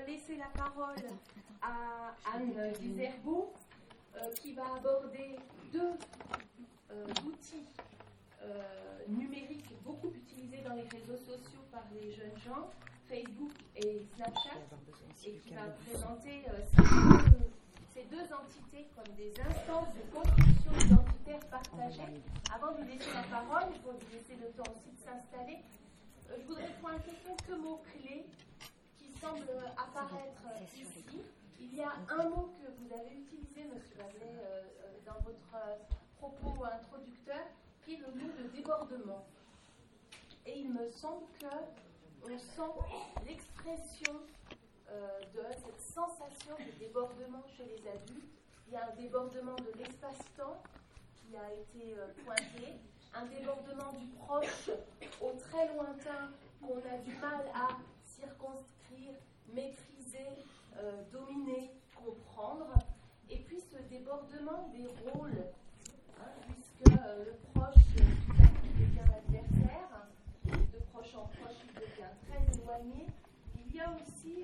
laisser la parole à Anne Dizerbo, qui va aborder deux outils numériques beaucoup utilisés dans les réseaux sociaux par les jeunes gens, Facebook et Snapchat, et qui va présenter ces deux entités comme des instances de construction identitaire partagée. Avant de lui laisser la parole, il faut lui laisser le temps aussi de s'installer. Je voudrais pointer quelques mots-clés qui semblent apparaître ici. Il y a un mot que vous avez utilisé, M. Azelet, dans votre propos introducteur, qui est le mot de débordement. Et il me semble qu'on sent l'expression de cette sensation de débordement chez les adultes. Il y a un débordement de l'espace-temps qui a été pointé, un débordement du proche au très lointain qu'on a du mal à circonscrire, maîtriser, dominer, comprendre. Et puis ce débordement des rôles, puisque le proche tout à coup devient l'adversaire, de proche en proche il devient très éloigné. Il y a aussi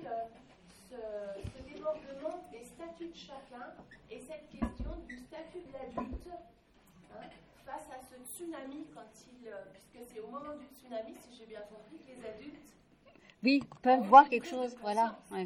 ce débordement des statuts de chacun et cette question du statut de l'adulte face à ce tsunami, puisque c'est au moment du tsunami, si j'ai bien compris, que les adultes peuvent voir quelque chose, voilà. Ouais.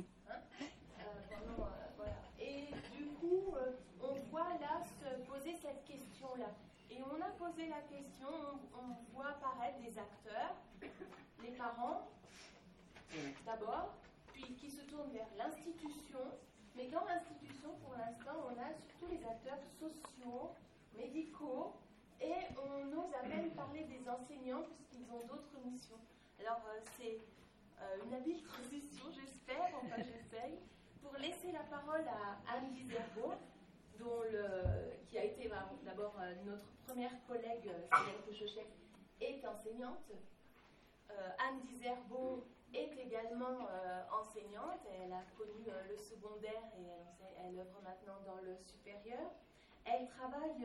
Voilà. Et du coup, on voit là se poser cette question-là. Et on a posé la question, on voit apparaître des acteurs, les parents, d'abord, puis qui se tournent vers l'institution. Mais dans l'institution, pour l'instant, on a surtout les acteurs sociaux, médicaux, et on ose à peine parler des enseignants puisqu'ils ont d'autres missions. Alors, c'est une habile transition, j'espère, enfin j'essaye, pour laisser la parole à Anne Dizerbo, qui a été d'abord notre première collègue, Céline Cochochek, est enseignante. Anne Dizerbo est également enseignante. Elle a connu le secondaire et elle œuvre maintenant dans le supérieur. Elle travaille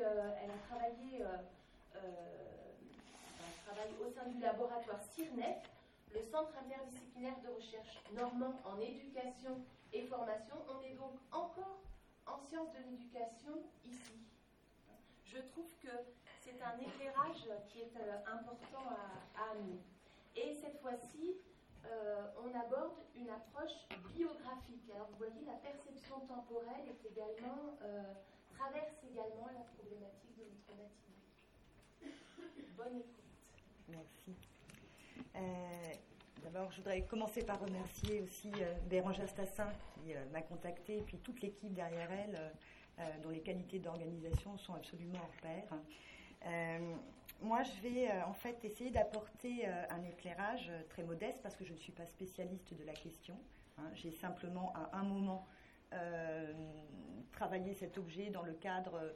au sein du laboratoire CIRNEF, le Centre interdisciplinaire de recherche normand en éducation et formation. On est donc encore en sciences de l'éducation ici. Je trouve que c'est un éclairage qui est important à amener. Et cette fois-ci, on aborde une approche biographique. Alors vous voyez, la perception temporelle traverse également la problématique de notre matinée. Bonne écoute. Merci. D'abord, je voudrais commencer par remercier aussi Bérangère Stassin qui m'a contactée, et puis toute l'équipe derrière elle, dont les qualités d'organisation sont absolument hors pair. Moi, je vais en fait essayer d'apporter un éclairage très modeste parce que je ne suis pas spécialiste de la question. J'ai simplement à un moment travaillé cet objet dans le cadre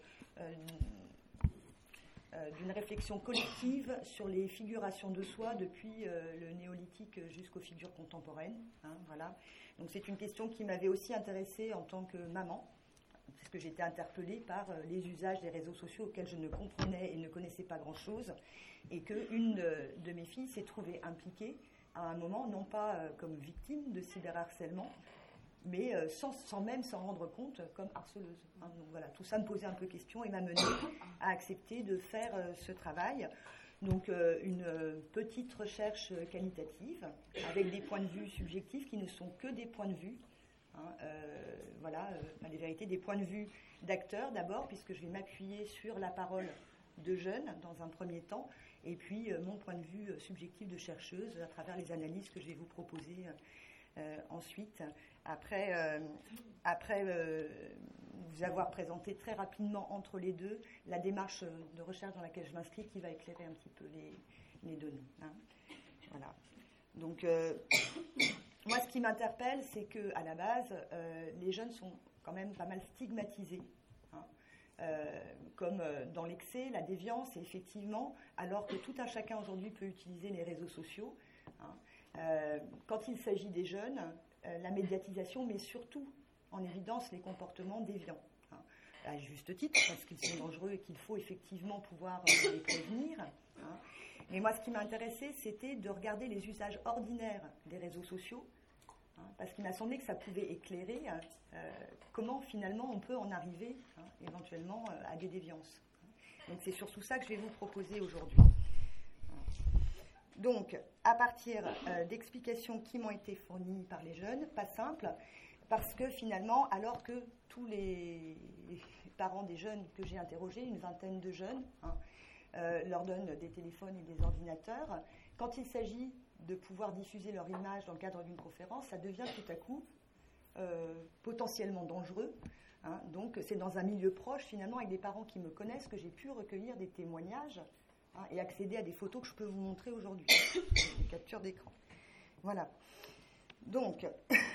d'une réflexion collective sur les figurations de soi depuis le néolithique jusqu'aux figures contemporaines. Voilà. Donc c'est une question qui m'avait aussi intéressée en tant que maman, parce que j'étais interpellée par les usages des réseaux sociaux auxquels je ne comprenais et ne connaissais pas grand-chose, et qu'une de mes filles s'est trouvée impliquée à un moment, non pas comme victime de cyberharcèlement, mais sans même s'en rendre compte, comme harceleuse. Donc voilà, tout ça me posait un peu question et m'a menée à accepter de faire ce travail. Donc une petite recherche qualitative, avec des points de vue subjectifs qui ne sont que des points de vue. Les vérités, des points de vue d'acteurs d'abord, puisque je vais m'appuyer sur la parole de jeunes dans un premier temps, et puis mon point de vue subjectif de chercheuse à travers les analyses que je vais vous proposer ensuite, après vous avoir présenté très rapidement entre les deux la démarche de recherche dans laquelle je m'inscris, qui va éclairer un petit peu les données. Voilà. Donc, moi, ce qui m'interpelle, c'est qu'à la base, les jeunes sont quand même pas mal stigmatisés, comme dans l'excès, la déviance, et effectivement, alors que tout un chacun aujourd'hui peut utiliser les réseaux sociaux, quand il s'agit des jeunes, la médiatisation met surtout en évidence les comportements déviants, à juste titre, parce qu'ils sont dangereux et qu'il faut effectivement pouvoir les prévenir. Mais moi, ce qui m'a intéressé, c'était de regarder les usages ordinaires des réseaux sociaux parce qu'il m'a semblé que ça pouvait éclairer comment finalement on peut en arriver éventuellement à des déviances. Donc c'est surtout ça que je vais vous proposer aujourd'hui. Donc, à partir d'explications qui m'ont été fournies par les jeunes, pas simple, parce que finalement, alors que tous les parents des jeunes que j'ai interrogés, une vingtaine de jeunes, leur donnent des téléphones et des ordinateurs, quand il s'agit de pouvoir diffuser leur image dans le cadre d'une conférence, ça devient tout à coup potentiellement dangereux. Donc, c'est dans un milieu proche, finalement, avec des parents qui me connaissent, que j'ai pu recueillir des témoignages et accéder à des photos que je peux vous montrer aujourd'hui, des captures d'écran. Voilà. Donc,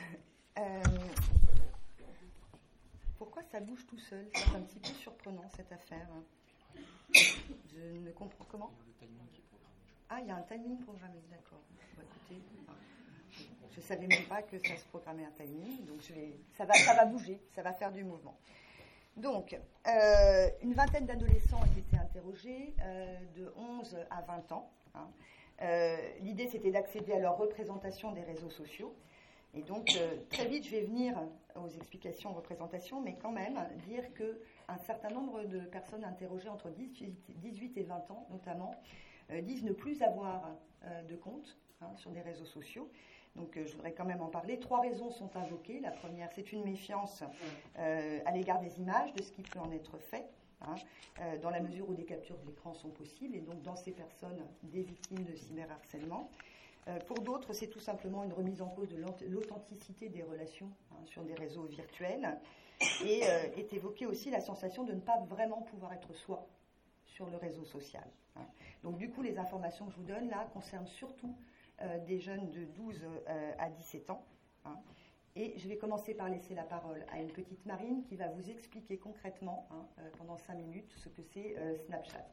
pourquoi ça bouge tout seul? C'est un petit peu surprenant, cette affaire. Je ne comprends comment. Ah, il y a un timing programmé, d'accord. Bon, écoutez, je ne savais même pas que ça se programmait un timing, donc ça va bouger, ça va faire du mouvement. Donc, une vingtaine d'adolescents ont été interrogés de 11 à 20 ans. L'idée, c'était d'accéder à leur représentation des réseaux sociaux. Et donc, très vite, je vais venir aux explications, aux représentations, mais quand même dire qu'un certain nombre de personnes interrogées entre 18 et 20 ans, notamment, disent ne plus avoir de compte sur des réseaux sociaux. Donc, je voudrais quand même en parler. 3 raisons sont invoquées. La première, c'est une méfiance à l'égard des images, de ce qui peut en être fait, dans la mesure où des captures de l'écran sont possibles, et donc dans ces personnes, des victimes de cyberharcèlement. Pour d'autres, c'est tout simplement une remise en cause de l'authenticité des relations sur des réseaux virtuels. Et est évoquée aussi la sensation de ne pas vraiment pouvoir être soi sur le réseau social. Donc, du coup, les informations que je vous donne là concernent surtout des jeunes de 12 à 17 ans. Et je vais commencer par laisser la parole à une petite Marine qui va vous expliquer concrètement, pendant 5 minutes, ce que c'est Snapchat.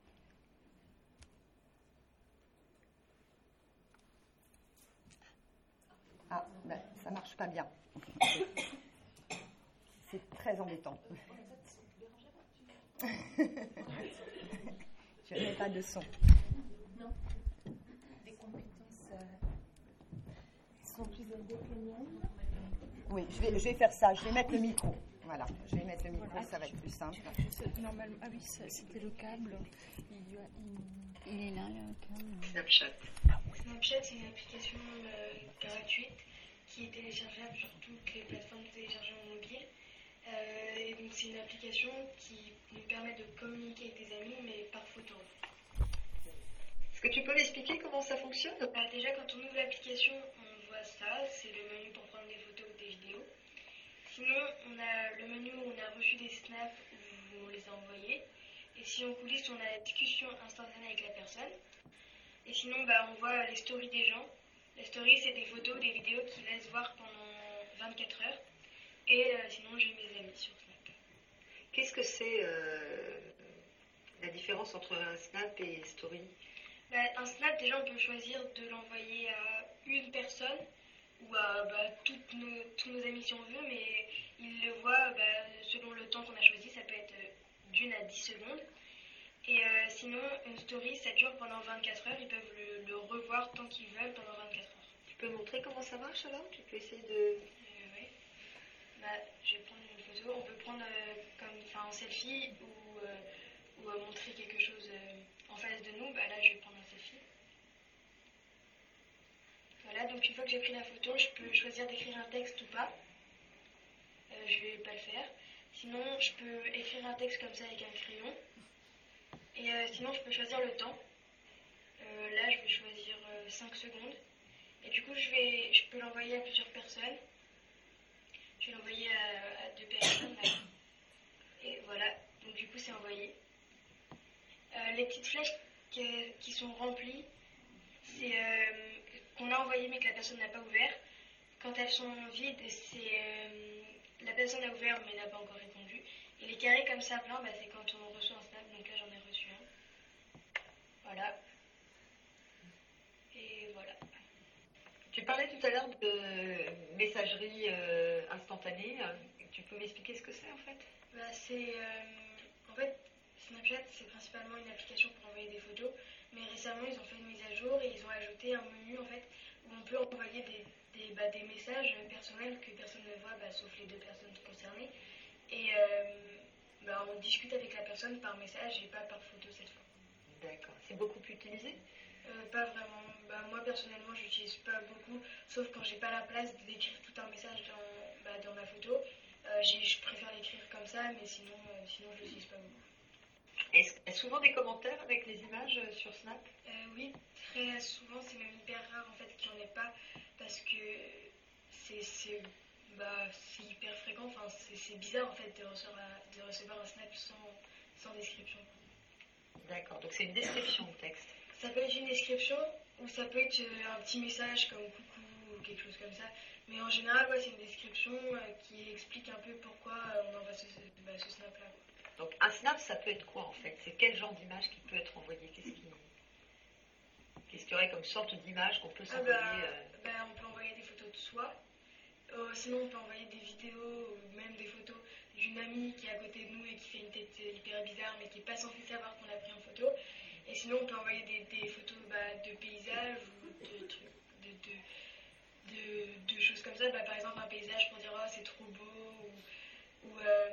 Ah, ben, ça marche pas bien. C'est très embêtant. Je n'ai pas de son. Non. Des compétences sont plus élevées que les miennes. Oui, je vais faire ça. Je vais mettre le micro. Voilà, je vais mettre le micro, ça va être plus simple. Normalement, ah oui, c'était le câble. Il est là, le câble. Snapchat. Snapchat, c'est une application gratuite qui est téléchargeable sur toutes les plateformes de téléchargement mobile. Et donc, c'est une application qui nous permet de communiquer avec des amis, mais par photo. Est-ce que tu peux m'expliquer comment ça fonctionne? Déjà, quand on ouvre l'application, on voit ça. C'est le menu pour prendre des photos ou des vidéos. Sinon, on a le menu où on a reçu des snaps où on les a envoyés. Et si on coulisse, on a la discussion instantanée avec la personne. Et sinon, on voit les stories des gens. Les stories, c'est des photos, des vidéos qui laissent voir pendant 24 heures. Et sinon, j'ai mes amis sur Snap. Qu'est-ce que c'est la différence entre un Snap et Story? Un Snap, déjà, on peut choisir de l'envoyer à une personne ou à tous nos amis si on veut, mais ils le voient selon le temps qu'on a choisi. Ça peut être d'1 à 10 secondes. Et sinon, une story, ça dure pendant 24 heures. Ils peuvent le revoir tant qu'ils veulent pendant 24 heures. Tu peux montrer comment ça marche alors? Tu peux essayer de... Oui. Je vais prendre une photo. On peut prendre en selfie ou montrer quelque chose en face de nous. Là, je vais prendre un selfie. Voilà, donc une fois que j'ai pris la photo, je peux choisir d'écrire un texte ou pas. Je vais pas le faire. Sinon, je peux écrire un texte comme ça avec un crayon. Et sinon, je peux choisir le temps. Là, je vais choisir 5 secondes. Et du coup, je peux l'envoyer à plusieurs personnes. Je vais l'envoyer à 2 personnes. Là. Et voilà, donc du coup, c'est envoyé. Les petites flèches qui sont remplies, c'est qu'on a envoyé mais que la personne n'a pas ouvert. Quand elles sont vides, c'est la personne a ouvert mais n'a pas encore répondu. Et les carrés comme ça plein, c'est quand on reçoit un snap. Donc là, j'en ai reçu un. Voilà. Et voilà. Tu parlais tout à l'heure de messagerie instantanée. Tu peux m'expliquer ce que c'est en fait? En fait, Snapchat, c'est principalement une application pour envoyer des photos, mais récemment, ils ont fait une mise à jour et ils ont ajouté un menu, en fait, où on peut envoyer des messages personnels que personne ne voit, sauf les deux personnes concernées. Et on discute avec la personne par message et pas par photo cette fois. D'accord. C'est beaucoup utilisé? Pas vraiment. Moi, personnellement, j'utilise pas beaucoup, sauf quand j'ai pas la place d'écrire tout un message dans ma photo. Je préfère l'écrire comme ça, mais sinon je l'utilise pas beaucoup. Est-ce qu'il y a souvent des commentaires avec les images sur Snap? Oui, très souvent, c'est même hyper rare en fait qu'il n'y en ait pas, parce que c'est hyper fréquent, enfin, c'est bizarre en fait de recevoir un Snap sans description. D'accord, donc c'est une description de texte. Ça peut être une description, ou ça peut être un petit message comme coucou ou quelque chose comme ça. Mais en général, c'est une description qui explique un peu pourquoi on envoie ce snap-là. Donc un snap, ça peut être quoi en fait? C'est quel genre d'image qui peut être envoyé? Qu'est-ce qu'il y aurait comme sorte d'image qu'on peut s'envoyer? On peut envoyer des photos de soi. Sinon, on peut envoyer des vidéos ou même des photos d'une amie qui est à côté de nous et qui fait une tête hyper bizarre mais qui n'est pas censée savoir qu'on l'a pris en photo. Et sinon, on peut envoyer des photos de paysages ou de trucs, de choses comme ça. Par exemple, un paysage pour dire « Oh, c'est trop beau » ou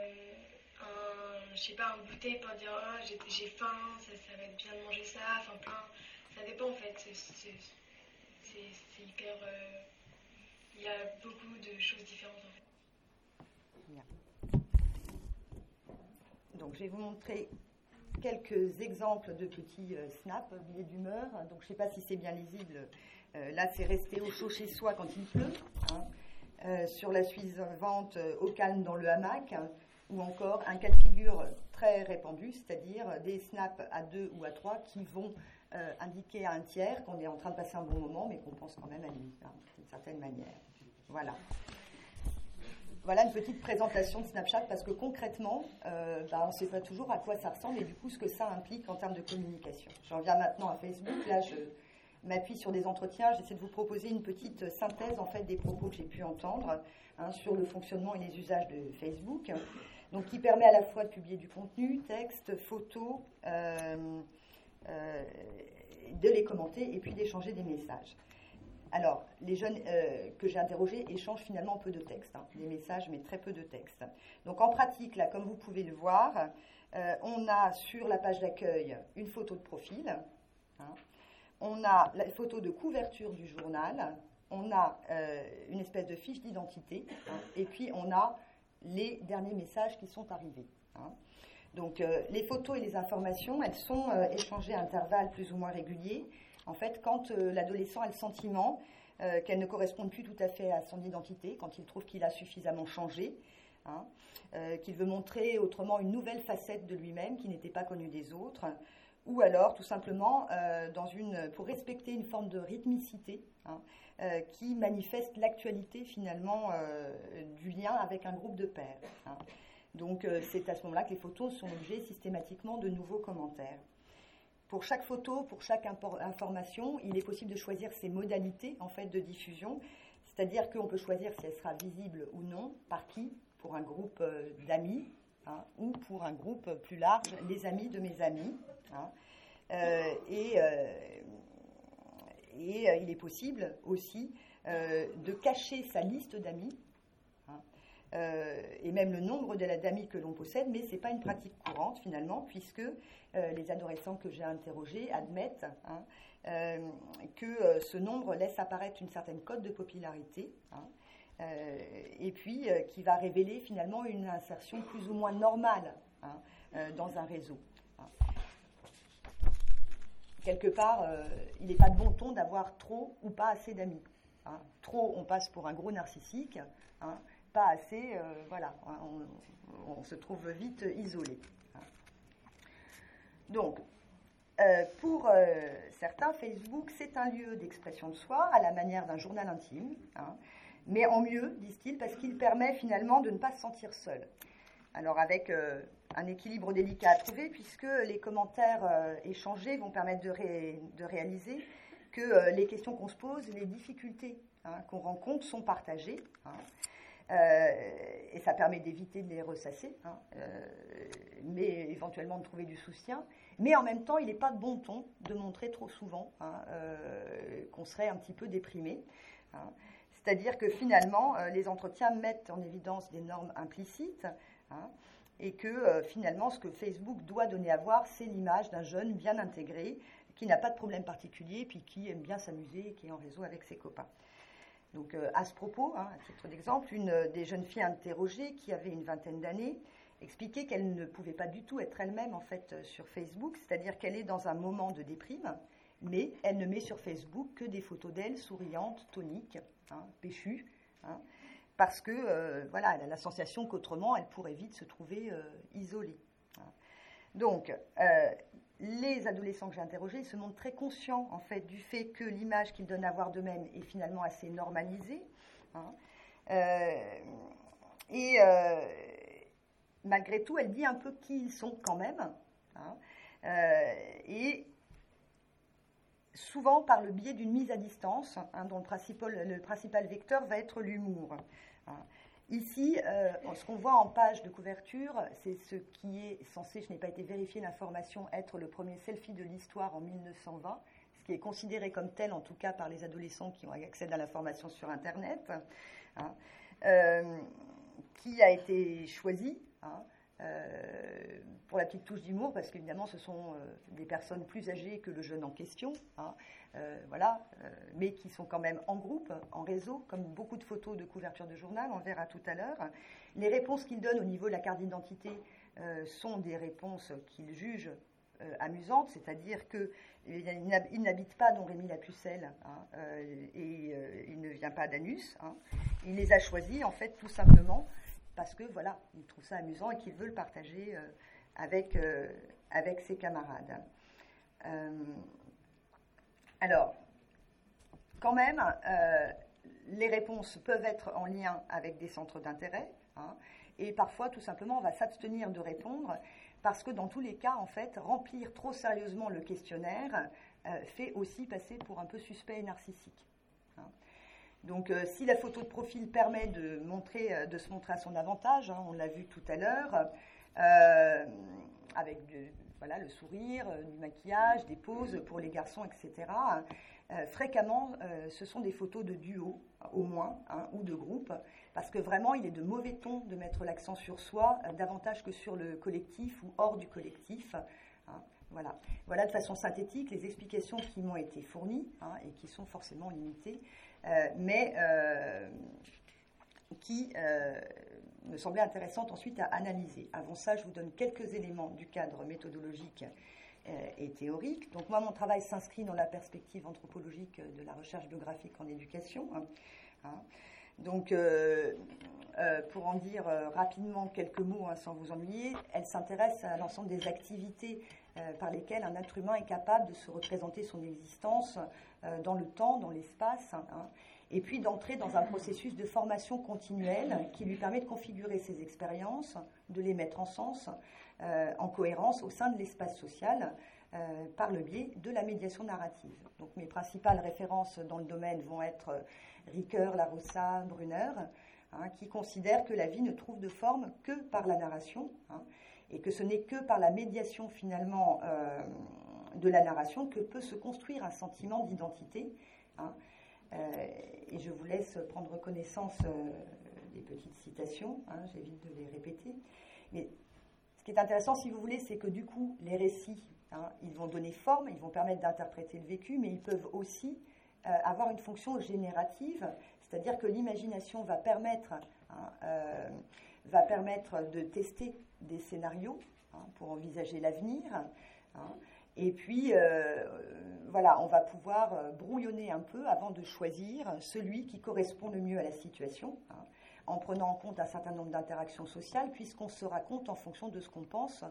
un goûter pour dire « Oh, j'ai faim, ça va être bien de manger ça ». Enfin, plein. Ça dépend en fait. C'est hyper... il y a beaucoup de choses différentes en fait. Bien. Donc, je vais vous montrer quelques exemples de petits snaps, billets d'humeur. Donc, je ne sais pas si c'est bien lisible. Là, c'est rester au chaud chez soi quand il pleut. Sur la suivante, au calme dans le hamac. Ou encore un cas de figure très répandu, c'est-à-dire des snaps à 2 ou à 3 qui vont indiquer à un tiers qu'on est en train de passer un bon moment, mais qu'on pense quand même à lui, d'une certaine manière. Voilà. Voilà une petite présentation de Snapchat, parce que concrètement, on ne sait pas toujours à quoi ça ressemble et du coup ce que ça implique en termes de communication. J'en viens maintenant à Facebook. Là, je m'appuie sur des entretiens. J'essaie de vous proposer une petite synthèse en fait des propos que j'ai pu entendre sur le fonctionnement et les usages de Facebook. Donc, qui permet à la fois de publier du contenu, texte, photos, de les commenter et puis d'échanger des messages. Alors, les jeunes que j'ai interrogés échangent finalement peu de texte, des messages mais très peu de texte. Donc en pratique, là, comme vous pouvez le voir, on a sur la page d'accueil une photo de profil, on a la photo de couverture du journal, on a une espèce de fiche d'identité, et puis on a les derniers messages qui sont arrivés. Donc les photos et les informations, elles sont échangées à intervalles plus ou moins réguliers. En fait, quand l'adolescent a le sentiment qu'elle ne correspond plus tout à fait à son identité, quand il trouve qu'il a suffisamment changé, qu'il veut montrer autrement une nouvelle facette de lui-même qui n'était pas connue des autres, ou alors tout simplement pour respecter une forme de rythmicité qui manifeste l'actualité finalement du lien avec un groupe de pairs. Donc c'est à ce moment-là que les photos sont l'objet systématiquement de nouveaux commentaires. Pour chaque photo, pour chaque information, il est possible de choisir ses modalités en fait de diffusion, c'est-à-dire qu'on peut choisir si elle sera visible ou non, par qui, pour un groupe d'amis, ou pour un groupe plus large, les amis de mes amis. Et il est possible aussi de cacher sa liste d'amis, et même le nombre d'amis que l'on possède, mais ce n'est pas une pratique courante finalement, puisque les adolescents que j'ai interrogés admettent que ce nombre laisse apparaître une certaine cote de popularité, et puis qui va révéler finalement une insertion plus ou moins normale dans un réseau. Quelque part, il n'est pas de bon ton d'avoir trop ou pas assez d'amis. Trop, on passe pour un gros narcissique. Pas assez, on se trouve vite isolé. Donc, pour certains, Facebook, c'est un lieu d'expression de soi à la manière d'un journal intime, mais en mieux, disent-ils, parce qu'il permet finalement de ne pas se sentir seul. Alors, avec un équilibre délicat à trouver, puisque les commentaires échangés vont permettre de réaliser que les questions qu'on se pose, les difficultés qu'on rencontre sont partagées. Et ça permet d'éviter de les ressasser, hein, mais éventuellement de trouver du soutien. Mais en même temps, il n'est pas de bon ton de montrer trop souvent, hein, qu'on serait un petit peu déprimé. Hein. C'est-à-dire que finalement, les entretiens mettent en évidence des normes implicites, hein, et que finalement, ce que Facebook doit donner à voir, c'est l'image d'un jeune bien intégré, qui n'a pas de problème particulier, puis qui aime bien s'amuser et qui est en réseau avec ses copains. Donc à ce propos, hein, à titre d'exemple, une des jeunes filles interrogées, qui avait une vingtaine d'années, expliquait qu'elle ne pouvait pas du tout être elle-même en fait sur Facebook, c'est-à-dire qu'elle est dans un moment de déprime, mais elle ne met sur Facebook que des photos d'elle souriante, tonique, hein, péchue, hein, parce que voilà, elle a la sensation qu'autrement elle pourrait vite se trouver isolée. Hein. Donc les adolescents que j'ai interrogés se montrent très conscients en fait du fait que l'image qu'ils donnent à voir d'eux-mêmes est finalement assez normalisée, hein, malgré tout, elle dit un peu qui ils sont quand même, hein, et souvent par le biais d'une mise à distance, hein, dont le principal vecteur va être l'humour. Hein. Ici, ce qu'on voit en page de couverture, c'est ce qui est censé, je n'ai pas été vérifié l'information, être le premier selfie de l'histoire en 1920, ce qui est considéré comme tel, en tout cas par les adolescents qui ont accès à l'information sur Internet, hein, qui a été choisi, hein, pour la petite touche d'humour, parce qu'évidemment ce sont des personnes plus âgées que le jeune en question, hein, voilà, mais qui sont quand même en groupe, en réseau, comme beaucoup de photos de couverture de journal, on verra tout à l'heure. Les réponses qu'ils donnent au niveau de la carte d'identité sont des réponses qu'ils jugent amusantes, c'est-à-dire qu'il n'habite pas dans Rémy la Pucelle, hein, et il ne vient pas d'Anus, hein. Il les a choisis en fait tout simplement parce que voilà, il trouve ça amusant et qu'il veut le partager avec ses camarades. Alors, quand même, les réponses peuvent être en lien avec des centres d'intérêt, hein, et parfois, tout simplement, on va s'abstenir de répondre parce que dans tous les cas, en fait, remplir trop sérieusement le questionnaire fait aussi passer pour un peu suspect et narcissique. Hein. Donc, si la photo de profil permet de se montrer à son avantage, hein, on l'a vu tout à l'heure, avec voilà, le sourire, du maquillage, des poses pour les garçons, etc. Fréquemment, ce sont des photos de duo, au moins, hein, ou de groupe, parce que vraiment, il est de mauvais ton de mettre l'accent sur soi, davantage que sur le collectif ou hors du collectif. Hein, voilà. Voilà de façon synthétique les explications qui m'ont été fournies, hein, et qui sont forcément limitées, mais qui me semblait intéressante ensuite à analyser. Avant ça, je vous donne quelques éléments du cadre méthodologique et théorique. Donc moi, mon travail s'inscrit dans la perspective anthropologique de la recherche biographique en éducation. Hein. Donc, pour en dire rapidement quelques mots, hein, sans vous ennuyer, elle s'intéresse à l'ensemble des activités par lesquelles un être humain est capable de se représenter son existence dans le temps, dans l'espace, hein, et puis d'entrer dans un processus de formation continuelle qui lui permet de configurer ses expériences, de les mettre en sens, en cohérence au sein de l'espace social, par le biais de la médiation narrative. Donc mes principales références dans le domaine vont être Ricoeur, Larossa, Brunner, hein, qui considèrent que la vie ne trouve de forme que par la narration, hein, et que ce n'est que par la médiation finalement de la narration que peut se construire un sentiment d'identité. Hein. Et je vous laisse prendre connaissance des petites citations, hein, j'évite de les répéter. Mais ce qui est intéressant, si vous voulez, c'est que du coup, les récits, hein, ils vont donner forme, ils vont permettre d'interpréter le vécu, mais ils peuvent aussi avoir une fonction générative, c'est-à-dire que l'imagination va permettre de tester des scénarios, hein, pour envisager l'avenir, hein, et puis voilà, on va pouvoir brouillonner un peu avant de choisir celui qui correspond le mieux à la situation, hein, en prenant en compte un certain nombre d'interactions sociales, puisqu'on se raconte en fonction de ce qu'on pense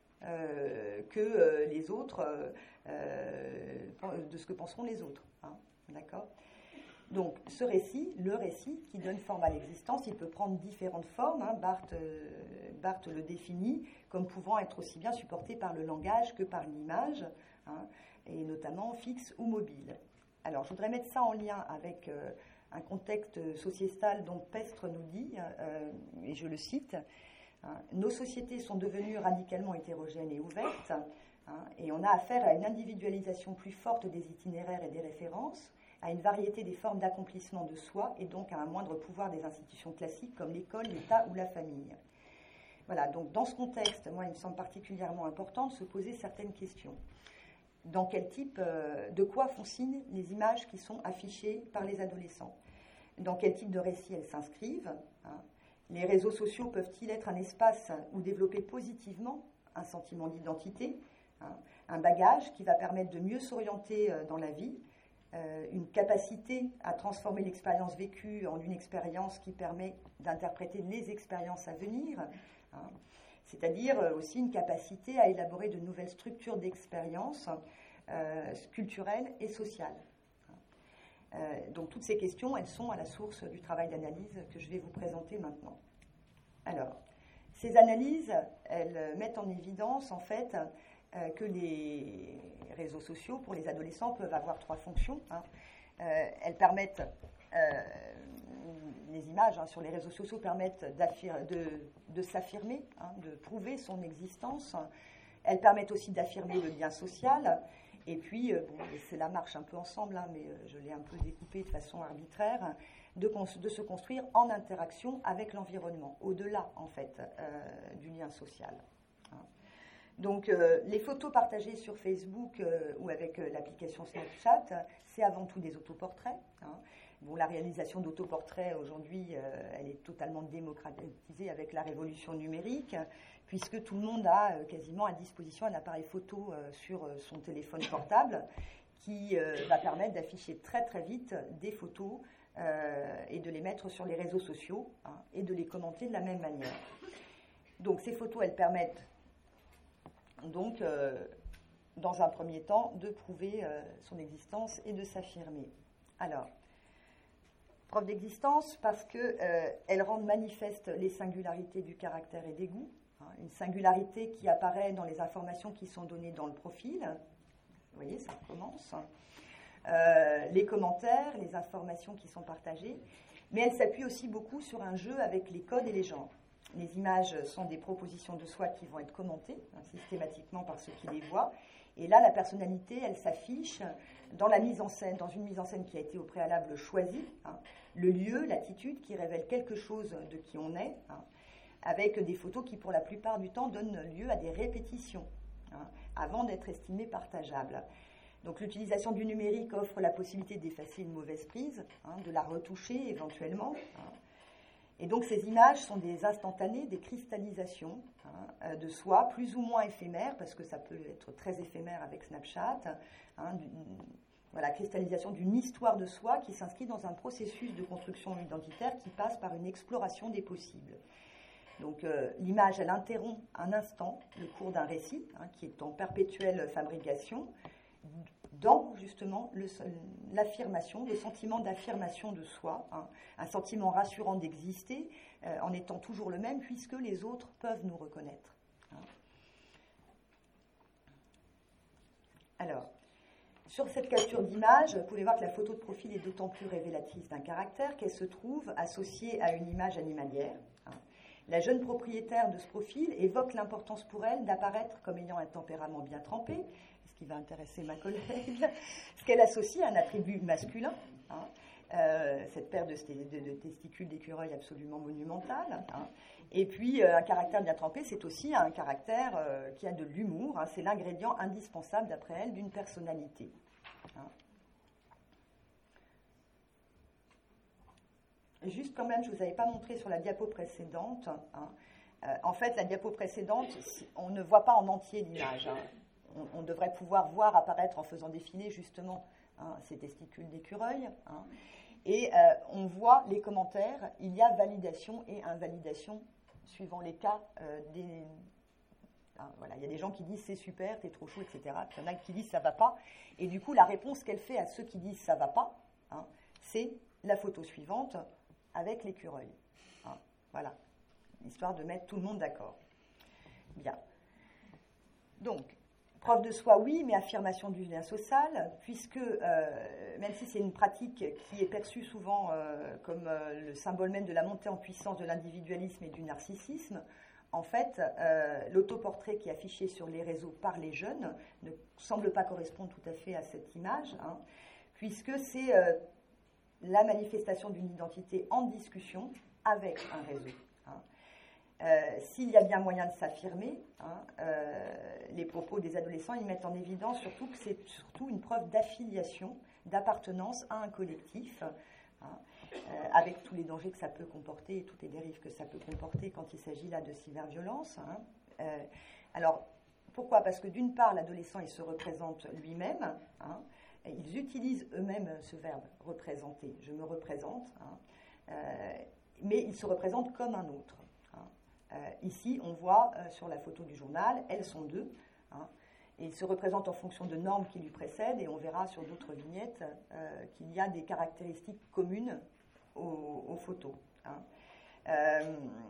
que les autres, de ce que penseront les autres. Hein, d'accord ? Donc, ce récit, le récit qui donne forme à l'existence, il peut prendre différentes formes. Hein, Barthes le définit comme pouvant être aussi bien supporté par le langage que par l'image, hein, et notamment fixe ou mobile. Alors, je voudrais mettre ça en lien avec un contexte sociétal dont Pestre nous dit, et je le cite, nos sociétés sont devenues radicalement hétérogènes et ouvertes, et on a affaire à une individualisation plus forte des itinéraires et des références, à une variété des formes d'accomplissement de soi, et donc à un moindre pouvoir des institutions classiques comme l'école, l'État ou la famille. Voilà, donc dans ce contexte, moi, il me semble particulièrement important de se poser certaines questions. Dans quel type, de quoi font signe les images qui sont affichées par les adolescents? Dans quel type de récit elles s'inscrivent? Les réseaux sociaux peuvent-ils être un espace où développer positivement un sentiment d'identité, un bagage qui va permettre de mieux s'orienter dans la vie, une capacité à transformer l'expérience vécue en une expérience qui permet d'interpréter les expériences à venir, c'est-à-dire aussi une capacité à élaborer de nouvelles structures d'expérience culturelles et sociales. Donc toutes ces questions, elles sont à la source du travail d'analyse que je vais vous présenter maintenant. Alors, ces analyses, elles mettent en évidence en fait que les réseaux sociaux pour les adolescents peuvent avoir trois fonctions. Elles permettent, les images sur les réseaux sociaux permettent de s'affirmer, de prouver son existence. Elles permettent aussi d'affirmer le lien social. Et puis, cela marche un peu ensemble, mais je l'ai un peu découpé de façon arbitraire, de se construire en interaction avec l'environnement, au-delà, en fait, du lien social. Donc, les photos partagées sur Facebook ou avec l'application Snapchat, c'est avant tout des autoportraits. Bon, la réalisation d'autoportraits, aujourd'hui, elle est totalement démocratisée avec la révolution numérique, puisque tout le monde a quasiment à disposition un appareil photo sur son téléphone portable qui va permettre d'afficher très très vite des photos et de les mettre sur les réseaux sociaux et de les commenter de la même manière. Donc ces photos, elles permettent donc, dans un premier temps, de prouver son existence et de s'affirmer. Alors, preuve d'existence parce qu'elles rendent manifestes les singularités du caractère et des goûts, une singularité qui apparaît dans les informations qui sont données dans le profil. Vous voyez, ça commence. Les commentaires, les informations qui sont partagées, mais elle s'appuie aussi beaucoup sur un jeu avec les codes et les genres. Les images sont des propositions de soi qui vont être commentées systématiquement par ceux qui les voient. Et là, la personnalité, elle s'affiche dans la mise en scène, dans une mise en scène qui a été au préalable choisie, le lieu, l'attitude qui révèle quelque chose de qui on est, avec des photos qui, pour la plupart du temps, donnent lieu à des répétitions, avant d'être estimées partageables. Donc l'utilisation du numérique offre la possibilité d'effacer une mauvaise prise, de la retoucher éventuellement. Et donc ces images sont des instantanées, des cristallisations de soi, plus ou moins éphémères, parce que ça peut être très éphémère avec Snapchat, voilà, cristallisation d'une histoire de soi qui s'inscrit dans un processus de construction identitaire qui passe par une exploration des possibles. Donc l'image, elle interrompt un instant le cours d'un récit, qui est en perpétuelle fabrication, dans justement l'affirmation, le sentiment d'affirmation de soi, un sentiment rassurant d'exister en étant toujours le même puisque les autres peuvent nous reconnaître. Alors, sur cette capture d'image, vous pouvez voir que la photo de profil est d'autant plus révélatrice d'un caractère qu'elle se trouve associée à une image animalière. La jeune propriétaire de ce profil évoque l'importance pour elle d'apparaître comme ayant un tempérament bien trempé, ce qui va intéresser ma collègue, ce qu'elle associe à un attribut masculin, cette paire de testicules d'écureuil absolument monumentale. Et puis, un caractère bien trempé, c'est aussi un caractère qui a de l'humour, c'est l'ingrédient indispensable, d'après elle, d'une personnalité. Juste quand même, je ne vous avais pas montré sur la diapo précédente. En fait, la diapo précédente, on ne voit pas en entier l'image. On devrait pouvoir voir apparaître en faisant défiler justement ces testicules d'écureuil. Et on voit les commentaires. Il y a validation et invalidation suivant les cas voilà, il y a des gens qui disent c'est super, t'es trop chaud, etc. Puis il y en a qui disent ça va pas. Et du coup, la réponse qu'elle fait à ceux qui disent ça va pas, c'est la photo suivante avec l'écureuil. Voilà, histoire de mettre tout le monde d'accord. Bien. Donc, Preuve de soi, oui, mais affirmation du lien social, puisque même si c'est une pratique qui est perçue souvent comme le symbole même de la montée en puissance de l'individualisme et du narcissisme, en fait, l'autoportrait qui est affiché sur les réseaux par les jeunes ne semble pas correspondre tout à fait à cette image, hein, puisque c'est la manifestation d'une identité en discussion avec un réseau. Hein. S'il y a bien moyen de s'affirmer, hein, les propos des adolescents, ils mettent en évidence surtout que c'est surtout une preuve d'affiliation, d'appartenance à un collectif, hein, avec tous les dangers que ça peut comporter et toutes les dérives que ça peut comporter quand il s'agit là de cyberviolence. Hein. Alors, pourquoi ? Parce que d'une part, l'adolescent, il se représente lui-même, hein, ils utilisent eux-mêmes ce verbe « représenter », je me représente, hein, mais ils se représentent comme un autre. Ici, on voit sur la photo du journal, elles sont deux, hein, et il se représente en fonction de normes qui lui précèdent, et on verra sur d'autres vignettes qu'il y a des caractéristiques communes aux photos. Hein.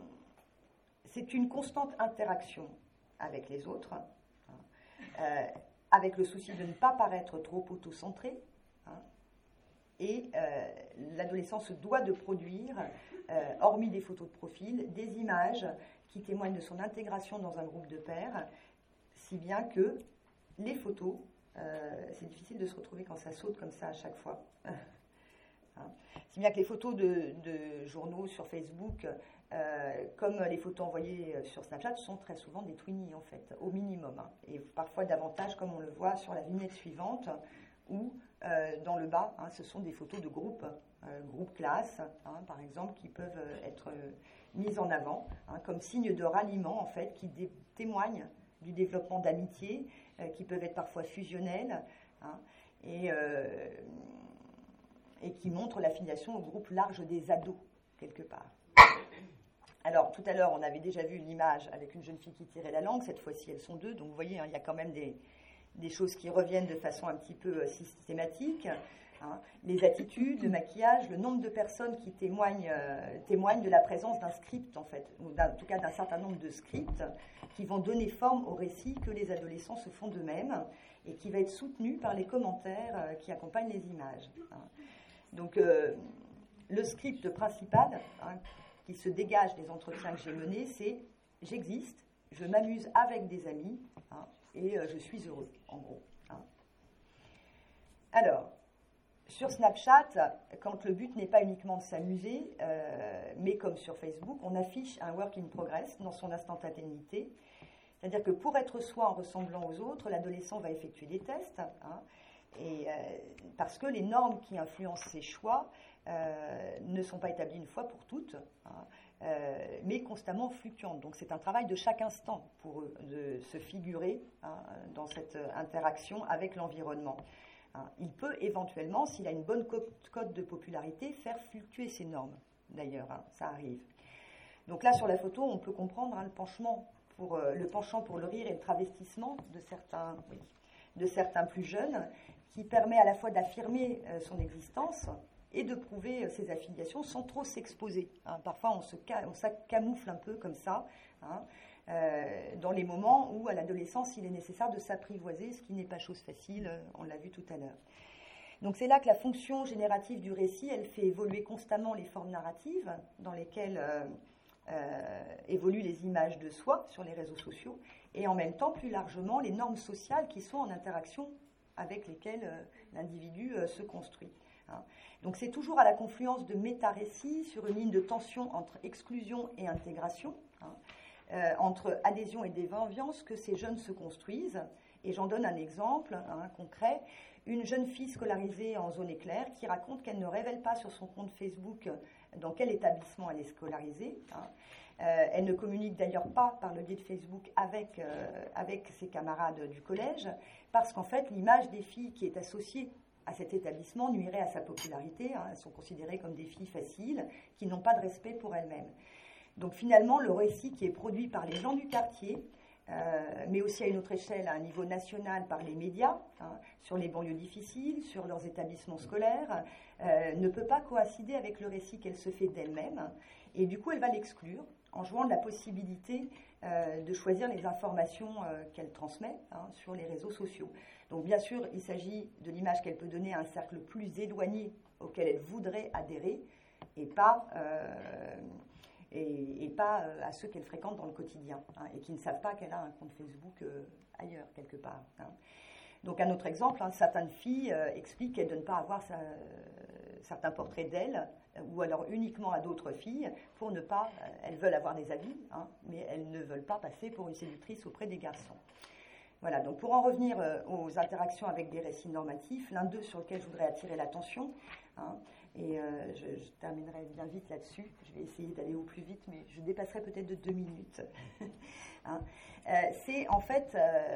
C'est une constante interaction avec les autres, hein, avec le souci de ne pas paraître trop autocentré, hein, et l'adolescent se doit de produire, hormis des photos de profil, des images qui témoignent de son intégration dans un groupe de pairs, si bien que les photos, c'est difficile de se retrouver quand ça saute comme ça à chaque fois. Hein. Si bien que les photos de journaux sur Facebook, comme les photos envoyées sur Snapchat, sont très souvent des twinnies en fait, au minimum, hein, et parfois davantage comme on le voit sur la vignette suivante, où dans le bas, hein, ce sont des photos de groupes classe, hein, par exemple, qui peuvent être mises en avant, hein, comme signe de ralliement en fait, qui témoignent du développement d'amitié, qui peuvent être parfois fusionnelles, hein, et qui montrent l'affiliation au groupe large des ados, quelque part. Alors, tout à l'heure, on avait déjà vu l'image avec une jeune fille qui tirait la langue. Cette fois-ci, elles sont deux. Donc, vous voyez, hein, il y a quand même des choses qui reviennent de façon un petit peu systématique. Hein. Les attitudes, le maquillage, le nombre de personnes qui témoignent de la présence d'un script, en fait, ou en tout cas d'un certain nombre de scripts qui vont donner forme au récit que les adolescents se font d'eux-mêmes et qui va être soutenu par les commentaires qui accompagnent les images. Hein. Donc, le script principal, hein, qui se dégage des entretiens que j'ai menés, c'est « j'existe, je m'amuse avec des amis, hein, et je suis heureux », en gros. Hein. Alors, sur Snapchat, quand le but n'est pas uniquement de s'amuser, mais comme sur Facebook, on affiche un work in progress dans son instantanéité. C'est-à-dire que pour être soi en ressemblant aux autres, l'adolescent va effectuer des tests, hein, et, parce que les normes qui influencent ses choix ne sont pas établies une fois pour toutes, hein, mais constamment fluctuantes. Donc c'est un travail de chaque instant pour eux de se figurer, hein, dans cette interaction avec l'environnement. Hein. Il peut éventuellement, s'il a une bonne cote de popularité, faire fluctuer ses normes, d'ailleurs, hein, ça arrive. Donc là, sur la photo, on peut comprendre, hein, le penchant pour le rire et le travestissement de certains plus jeunes, qui permet à la fois d'affirmer son existence et de prouver ses affiliations sans trop s'exposer. Hein. Parfois, on se camoufle un peu comme ça, hein, dans les moments où, à l'adolescence, il est nécessaire de s'apprivoiser, ce qui n'est pas chose facile, on l'a vu tout à l'heure. Donc c'est là que la fonction générative du récit, elle fait évoluer constamment les formes narratives dans lesquelles évoluent les images de soi sur les réseaux sociaux, et en même temps, plus largement, les normes sociales qui sont en interaction avec lesquelles l'individu se construit. Hein. Donc c'est toujours à la confluence de méta-récits sur une ligne de tension entre exclusion et intégration, hein, entre adhésion et déviance que ces jeunes se construisent. Et j'en donne un exemple, hein, concret. Une jeune fille scolarisée en zone éclair qui raconte qu'elle ne révèle pas sur son compte Facebook dans quel établissement elle est scolarisée. Hein. Elle ne communique d'ailleurs pas par le biais de Facebook avec ses camarades du collège, parce qu'en fait, l'image des filles qui est associée à cet établissement nuirait à sa popularité. Hein. Elles sont considérées comme des filles faciles, qui n'ont pas de respect pour elles-mêmes. Donc finalement, le récit qui est produit par les gens du quartier mais aussi à une autre échelle, à un niveau national par les médias, sur les banlieues difficiles, sur leurs établissements scolaires, ne peut pas coïncider avec le récit qu'elle se fait d'elle-même. Et du coup, elle va l'exclure en jouant de la possibilité de choisir les informations qu'elle transmet sur les réseaux sociaux. Donc bien sûr, il s'agit de l'image qu'elle peut donner à un cercle plus éloigné auquel elle voudrait adhérer, et pas à ceux qu'elle fréquente dans le quotidien, et qui ne savent pas qu'elle a un compte Facebook ailleurs, quelque part. Donc un autre exemple, certaines filles expliquent qu'elles ne donnent pas à voir certains portraits d'elles, ou alors uniquement à d'autres filles, pour ne pas, elles veulent avoir des avis, mais elles ne veulent pas passer pour une séductrice auprès des garçons. Voilà, donc pour en revenir aux interactions avec des récits normatifs, l'un d'eux sur lequel je voudrais attirer l'attention, et je terminerai bien vite là-dessus, je vais essayer d'aller au plus vite, mais je dépasserai peut-être de 2 minutes. C'est en fait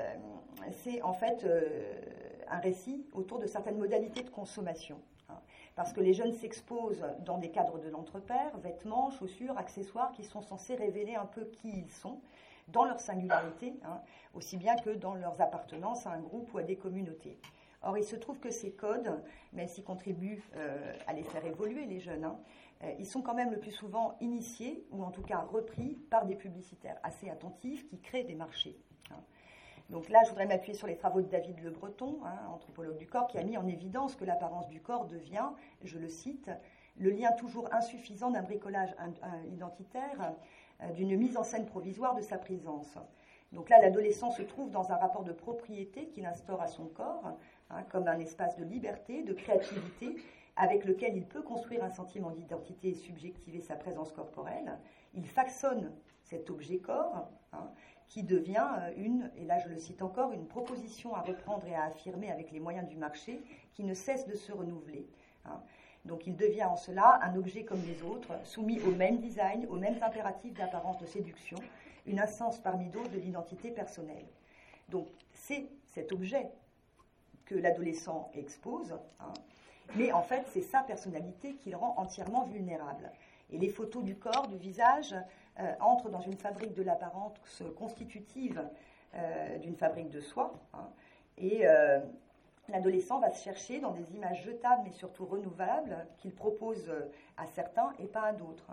un récit autour de certaines modalités de consommation. Parce que les jeunes s'exposent dans des cadres de l'entrepère, vêtements, chaussures, accessoires qui sont censés révéler un peu qui ils sont, dans leur singularité, aussi bien que dans leurs appartenances à un groupe ou à des communautés. Or, il se trouve que ces codes, même s'ils contribuent à les faire évoluer, les jeunes, ils sont quand même le plus souvent initiés, ou en tout cas repris, par des publicitaires assez attentifs qui créent des marchés. Donc là, je voudrais m'appuyer sur les travaux de David Le Breton, anthropologue du corps, qui a mis en évidence que l'apparence du corps devient, je le cite, le lien toujours insuffisant d'un bricolage identitaire, d'une mise en scène provisoire de sa présence. Donc là, l'adolescent se trouve dans un rapport de propriété qu'il instaure à son corps, comme un espace de liberté, de créativité, avec lequel il peut construire un sentiment d'identité et subjectiver sa présence corporelle. Il façonne cet objet corps, qui devient et là je le cite encore, une proposition à reprendre et à affirmer avec les moyens du marché qui ne cesse de se renouveler. Donc il devient en cela un objet comme les autres, soumis au même design, aux mêmes impératifs d'apparence de séduction, une instance parmi d'autres de l'identité personnelle. Donc c'est cet objet que l'adolescent expose, mais en fait c'est sa personnalité qui le rend entièrement vulnérable. Et les photos du corps, du visage, entrent dans une fabrique de l'apparence constitutive d'une fabrique de soi, et l'adolescent va se chercher dans des images jetables mais surtout renouvelables qu'il propose à certains et pas à d'autres.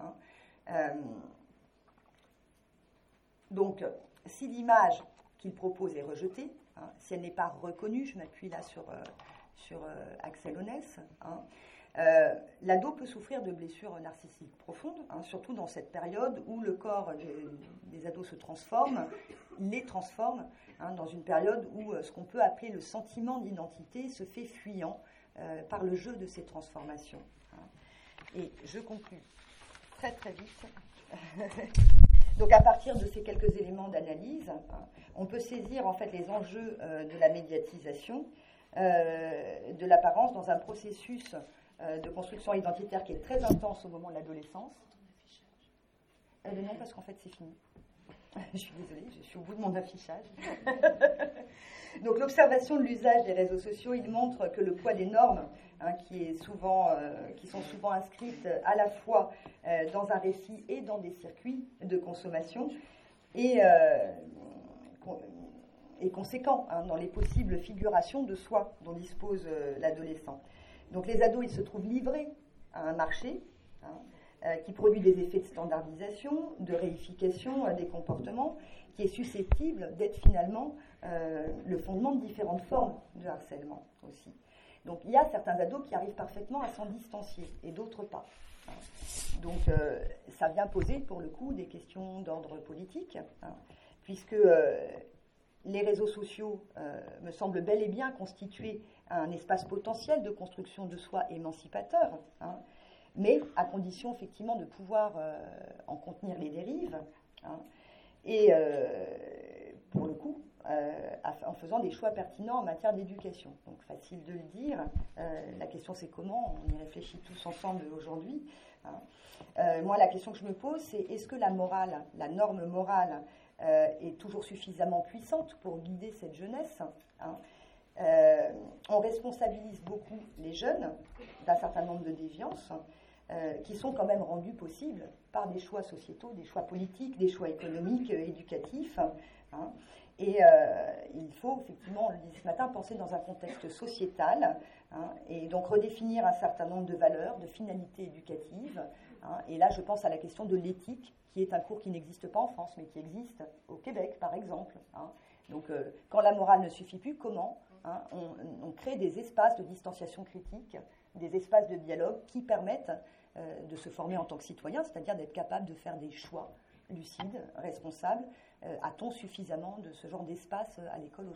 Donc, si l'image qu'il propose est rejetée, si elle n'est pas reconnue, je m'appuie là sur Axel Honneth, l'ado peut souffrir de blessures narcissiques profondes, surtout dans cette période où le corps des ados se transforme, les transforme, dans une période où ce qu'on peut appeler le sentiment d'identité se fait fuyant par le jeu de ces transformations. Et je conclus très très vite. Donc à partir de ces quelques éléments d'analyse, on peut saisir en fait les enjeux de la médiatisation de l'apparence dans un processus de construction identitaire qui est très intense au moment de l'adolescence. Non, parce qu'en fait c'est fini. Je suis désolée, je suis au bout de mon affichage. Donc l'observation de l'usage des réseaux sociaux, il montre que le poids des normes, qui sont souvent inscrites à la fois dans un récit et dans des circuits de consommation, est conséquent dans les possibles figurations de soi dont dispose l'adolescent. Donc les ados, ils se trouvent livrés à un marché qui produit des effets de standardisation, de réification des comportements, qui est susceptible d'être finalement le fondement de différentes formes de harcèlement aussi. Donc il y a certains ados qui arrivent parfaitement à s'en distancier et d'autres pas. Donc ça vient poser pour le coup des questions d'ordre politique, puisque les réseaux sociaux me semblent bel et bien constituer un espace potentiel de construction de soi émancipateur, mais à condition effectivement de pouvoir en contenir les dérives, et pour le coup en faisant des choix pertinents en matière d'éducation. Donc facile de le dire, la question c'est comment, on y réfléchit tous ensemble aujourd'hui. Moi la question que je me pose c'est est-ce que la morale, la norme morale est toujours suffisamment puissante pour guider cette jeunesse. On responsabilise beaucoup les jeunes d'un certain nombre de déviances qui sont quand même rendus possibles par des choix sociétaux, des choix politiques, des choix économiques, éducatifs, hein. Et il faut effectivement, on le dit ce matin, penser dans un contexte sociétal, hein, et donc redéfinir un certain nombre de valeurs, de finalités éducatives. Hein, et là, je pense à la question de l'éthique, qui est un cours qui n'existe pas en France, mais qui existe au Québec, par exemple. Hein. Donc, quand la morale ne suffit plus, comment, hein, on crée des espaces de distanciation critique, des espaces de dialogue qui permettent de se former en tant que citoyen, c'est-à-dire d'être capable de faire des choix lucides, responsables. A-t-on suffisamment de ce genre d'espace à l'école aujourd'hui ?